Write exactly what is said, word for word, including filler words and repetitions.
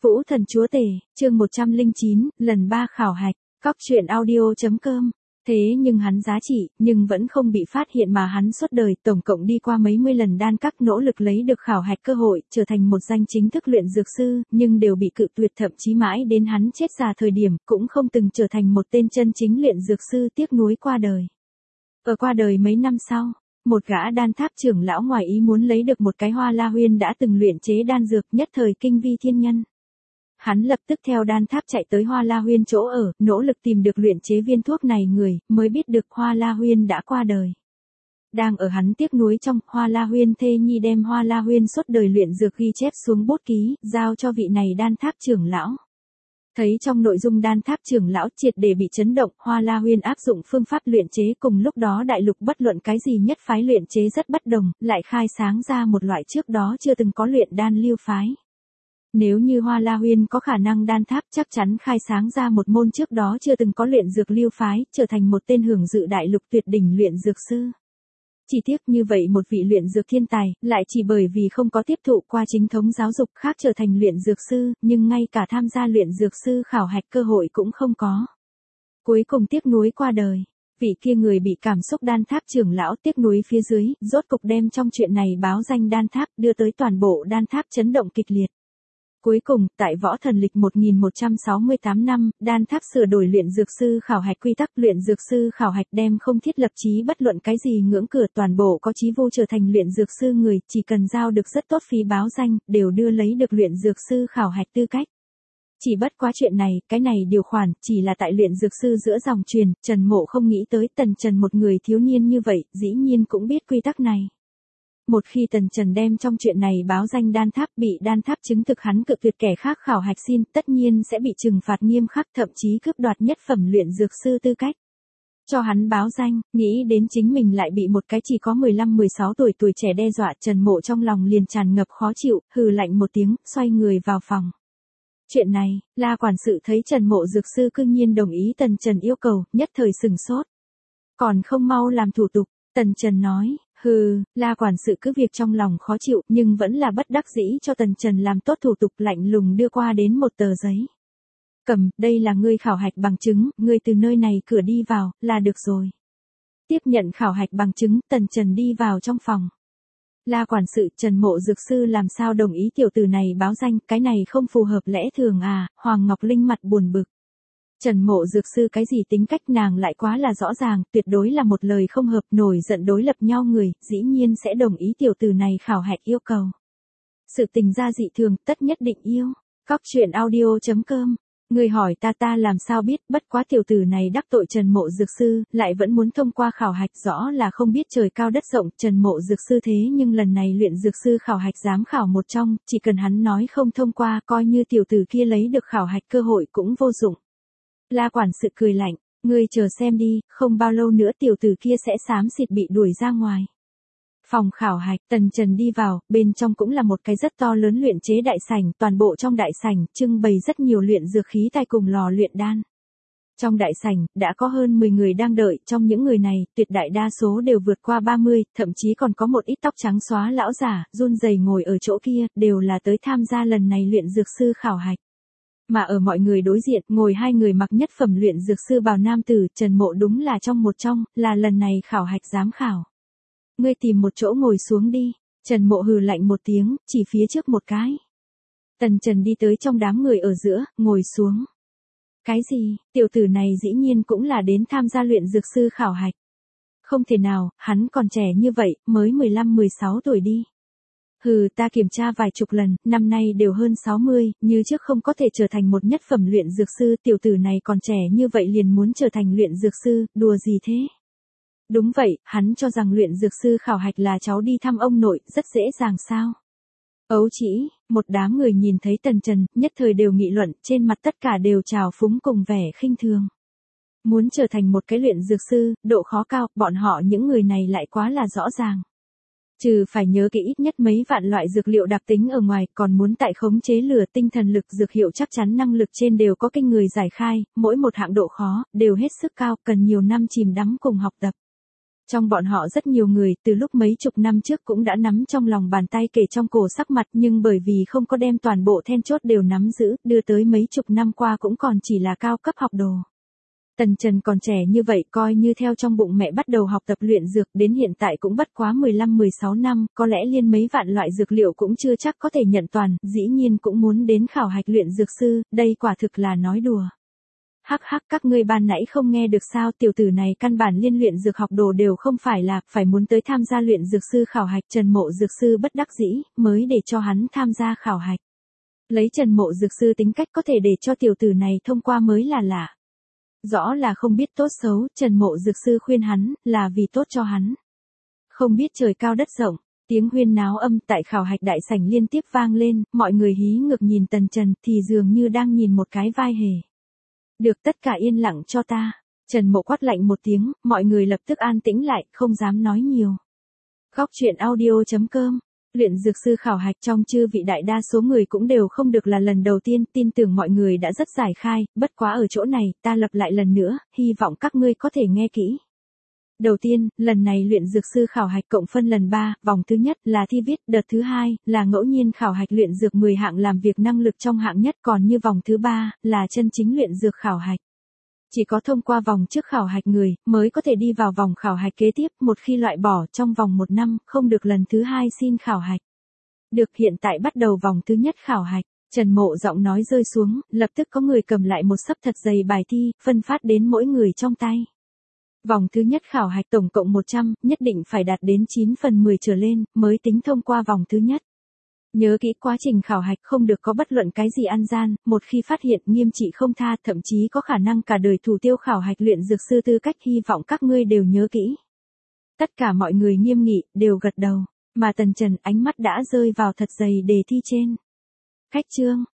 Vũ Thần Chúa Tể, chương một trăm lẻ chín, lần ba khảo hạch, cóc truyện audio chấm com. Thế nhưng hắn giá trị, nhưng vẫn không bị phát hiện mà hắn suốt đời tổng cộng đi qua mấy mươi lần đan các nỗ lực lấy được khảo hạch cơ hội, trở thành một danh chính thức luyện dược sư, nhưng đều bị cự tuyệt, thậm chí mãi đến hắn chết già thời điểm, cũng không từng trở thành một tên chân chính luyện dược sư, tiếc nuối qua đời. Ở qua đời mấy năm sau, một gã đan tháp trưởng lão ngoài ý muốn lấy được một cái hoa la huyên đã từng luyện chế đan dược, nhất thời kinh vi thiên nhân. Hắn lập tức theo đan tháp chạy tới Hoa La Huyên chỗ ở, nỗ lực tìm được luyện chế viên thuốc này người, mới biết được Hoa La Huyên đã qua đời. Đang ở hắn tiếc nuối trong, Hoa La Huyên thê nhi đem Hoa La Huyên suốt đời luyện dược ghi chép xuống bút ký, giao cho vị này đan tháp trưởng lão. Thấy trong nội dung đan tháp trưởng lão triệt để bị chấn động, Hoa La Huyên áp dụng phương pháp luyện chế cùng lúc đó đại lục bất luận cái gì nhất phái luyện chế rất bất đồng, lại khai sáng ra một loại trước đó chưa từng có luyện đan lưu phái. Nếu như Hoa La Huyên có khả năng đan tháp chắc chắn khai sáng ra một môn trước đó chưa từng có luyện dược lưu phái, trở thành một tên hưởng dự đại lục tuyệt đỉnh luyện dược sư. Chỉ tiếc như vậy một vị luyện dược thiên tài, lại chỉ bởi vì không có tiếp thụ qua chính thống giáo dục khác trở thành luyện dược sư, nhưng ngay cả tham gia luyện dược sư khảo hạch cơ hội cũng không có. Cuối cùng tiếc nuối qua đời. Vị kia người bị cảm xúc đan tháp trưởng lão tiếc nuối phía dưới, rốt cục đem trong chuyện này báo danh đan tháp, đưa tới toàn bộ đan tháp chấn động kịch liệt. Cuối cùng, tại võ thần lịch một nghìn một trăm sáu mươi tám năm, đan tháp sửa đổi luyện dược sư khảo hạch quy tắc, luyện dược sư khảo hạch đem không thiết lập chí bất luận cái gì ngưỡng cửa, toàn bộ có chí vô trở thành luyện dược sư người, chỉ cần giao được rất tốt phí báo danh, đều đưa lấy được luyện dược sư khảo hạch tư cách. Chỉ bất quá chuyện này, cái này điều khoản, chỉ là tại luyện dược sư giữa dòng truyền, Trần Mộ không nghĩ tới Tần Trần một người thiếu niên như vậy, dĩ nhiên cũng biết quy tắc này. Một khi Tần Trần đem trong chuyện này báo danh đan tháp, bị đan tháp chứng thực hắn cự tuyệt kẻ khác khảo hạch xin, tất nhiên sẽ bị trừng phạt nghiêm khắc, thậm chí cướp đoạt nhất phẩm luyện dược sư tư cách. Cho hắn báo danh, nghĩ đến chính mình lại bị một cái chỉ có mười lăm mười sáu tuổi tuổi trẻ đe dọa, Trần Mộ trong lòng liền tràn ngập khó chịu, hừ lạnh một tiếng, xoay người vào phòng. Chuyện này, La quản sự thấy Trần Mộ dược sư cương nhiên đồng ý Tần Trần yêu cầu, nhất thời sừng sốt. Còn không mau làm thủ tục, Tần Trần nói. Hừ, La quản sự cứ việc trong lòng khó chịu, nhưng vẫn là bất đắc dĩ cho Tần Trần làm tốt thủ tục, lạnh lùng đưa qua đến một tờ giấy. Cầm, đây là ngươi khảo hạch bằng chứng, ngươi từ nơi này cửa đi vào, là được rồi. Tiếp nhận khảo hạch bằng chứng, Tần Trần đi vào trong phòng. La quản sự, Trần Mộ dược sư làm sao đồng ý tiểu tử này báo danh, cái này không phù hợp lẽ thường à, Hoàng Ngọc Linh mặt buồn bực. Trần Mộ dược sư cái gì tính cách nàng lại quá là rõ ràng, tuyệt đối là một lời không hợp, nổi giận đối lập nhau người, dĩ nhiên sẽ đồng ý tiểu tử này khảo hạch yêu cầu. Sự tình ra dị thường, tất nhất định yêu. Cóc truyện audio chấm com. Người hỏi ta ta làm sao biết, bất quá tiểu tử này đắc tội Trần Mộ dược sư, lại vẫn muốn thông qua khảo hạch, rõ là không biết trời cao đất rộng. Trần Mộ dược sư thế nhưng lần này luyện dược sư khảo hạch giám khảo một trong, chỉ cần hắn nói không thông qua, coi như tiểu tử kia lấy được khảo hạch cơ hội cũng vô dụng. La quản sự cười lạnh, ngươi chờ xem đi, không bao lâu nữa tiểu tử kia sẽ xám xịt bị đuổi ra ngoài. Phòng khảo hạch, Tần Trần đi vào, bên trong cũng là một cái rất to lớn luyện chế đại sảnh, toàn bộ trong đại sảnh, trưng bày rất nhiều luyện dược khí tài cùng lò luyện đan. Trong đại sảnh, đã có hơn mười người đang đợi, trong những người này, tuyệt đại đa số đều vượt qua ba mươi, thậm chí còn có một ít tóc trắng xóa lão giả, run rẩy ngồi ở chỗ kia, đều là tới tham gia lần này luyện dược sư khảo hạch. Mà ở mọi người đối diện, ngồi hai người mặc nhất phẩm luyện dược sư bào nam tử, Trần Mộ đúng là trong một trong, là lần này khảo hạch giám khảo. Ngươi tìm một chỗ ngồi xuống đi, Trần Mộ hừ lạnh một tiếng, chỉ phía trước một cái. Tần Trần đi tới trong đám người ở giữa, ngồi xuống. Cái gì, tiểu tử này dĩ nhiên cũng là đến tham gia luyện dược sư khảo hạch. Không thể nào, hắn còn trẻ như vậy, mới mười lăm mười sáu tuổi đi. Hừ, ta kiểm tra vài chục lần, năm nay đều hơn sáu mươi, như trước không có thể trở thành một nhất phẩm luyện dược sư, tiểu tử này còn trẻ như vậy liền muốn trở thành luyện dược sư, đùa gì thế? Đúng vậy, hắn cho rằng luyện dược sư khảo hạch là cháu đi thăm ông nội, rất dễ dàng sao? Ấu chỉ, một đám người nhìn thấy Tần Trần, nhất thời đều nghị luận, trên mặt tất cả đều trào phúng cùng vẻ khinh thường. Muốn trở thành một cái luyện dược sư, độ khó cao, bọn họ những người này lại quá là rõ ràng. Trừ phải nhớ kỹ ít nhất mấy vạn loại dược liệu đặc tính ở ngoài, còn muốn tại khống chế lửa tinh thần lực dược hiệu chắc chắn năng lực trên đều có kinh người giải khai, mỗi một hạng độ khó, đều hết sức cao, cần nhiều năm chìm đắm cùng học tập. Trong bọn họ rất nhiều người từ lúc mấy chục năm trước cũng đã nắm trong lòng bàn tay kể trong cổ sắc mặt, nhưng bởi vì không có đem toàn bộ then chốt đều nắm giữ, đưa tới mấy chục năm qua cũng còn chỉ là cao cấp học đồ. Tần Trần còn trẻ như vậy, coi như theo trong bụng mẹ bắt đầu học tập luyện dược đến hiện tại cũng bất quá mười lăm mười sáu năm, có lẽ liên mấy vạn loại dược liệu cũng chưa chắc có thể nhận toàn, dĩ nhiên cũng muốn đến khảo hạch luyện dược sư, đây quả thực là nói đùa. Hắc hắc, các ngươi ban nãy không nghe được sao, tiểu tử này căn bản liên luyện dược học đồ đều không phải là, phải muốn tới tham gia luyện dược sư khảo hạch. Trần Mộ dược sư bất đắc dĩ, mới để cho hắn tham gia khảo hạch. Lấy Trần Mộ dược sư tính cách có thể để cho tiểu tử này thông qua mới là lạ. Rõ là không biết tốt xấu, Trần Mộ dược sư khuyên hắn, là vì tốt cho hắn. Không biết trời cao đất rộng, tiếng huyên náo âm tại khảo hạch đại sảnh liên tiếp vang lên, mọi người hí ngược nhìn Tần Trần thì dường như đang nhìn một cái vai hề. Được, tất cả yên lặng cho ta. Trần Mộ quát lạnh một tiếng, mọi người lập tức an tĩnh lại, không dám nói nhiều. Góc truyện audio chấm com. Luyện dược sư khảo hạch trong chư vị đại đa số người cũng đều không được là lần đầu tiên, tin tưởng mọi người đã rất giải khai, bất quá ở chỗ này, ta lặp lại lần nữa, hy vọng các ngươi có thể nghe kỹ. Đầu tiên, lần này luyện dược sư khảo hạch cộng phân lần ba, vòng thứ nhất là thi viết, đợt thứ hai là ngẫu nhiên khảo hạch luyện dược mười hạng làm việc năng lực trong hạng nhất, còn như vòng thứ ba là chân chính luyện dược khảo hạch. Chỉ có thông qua vòng trước khảo hạch người mới có thể đi vào vòng khảo hạch kế tiếp, một khi loại bỏ trong vòng một năm, không được lần thứ hai xin khảo hạch. Được, hiện tại bắt đầu vòng thứ nhất khảo hạch. Trần Mộ giọng nói rơi xuống, lập tức có người cầm lại một xấp thật dày bài thi, phân phát đến mỗi người trong tay. Vòng thứ nhất khảo hạch tổng cộng một trăm, nhất định phải đạt đến chín phần mười trở lên, mới tính thông qua vòng thứ nhất. Nhớ kỹ quá trình khảo hạch không được có bất luận cái gì ăn gian, một khi phát hiện nghiêm trị không tha, thậm chí có khả năng cả đời thủ tiêu khảo hạch luyện dược sư tư cách, hy vọng các ngươi đều nhớ kỹ. Tất cả mọi người nghiêm nghị, đều gật đầu, mà Tần Trần ánh mắt đã rơi vào thật dày đề thi trên. Khách chương,